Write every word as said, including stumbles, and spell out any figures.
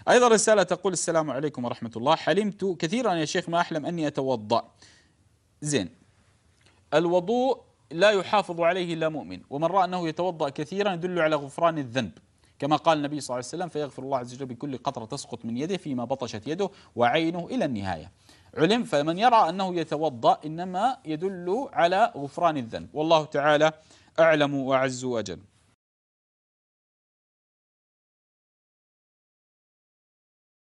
أيضا رسالة تقول: السلام عليكم ورحمة الله، حلمت كثيرا يا شيخ ما أحلم أني أتوضأ. زين، الوضوء لا يحافظ عليه إلا مؤمن، ومن رأى أنه يتوضأ كثيرا يدل على غفران الذنب، كما قال النبي صلى الله عليه وسلم: فيغفر الله عز وجل بكل قطرة تسقط من يده فيما بطشت يده وعينه إلى النهاية. علم، فمن يرى أنه يتوضأ إنما يدل على غفران الذنب، والله تعالى أعلم وأعز وأجل.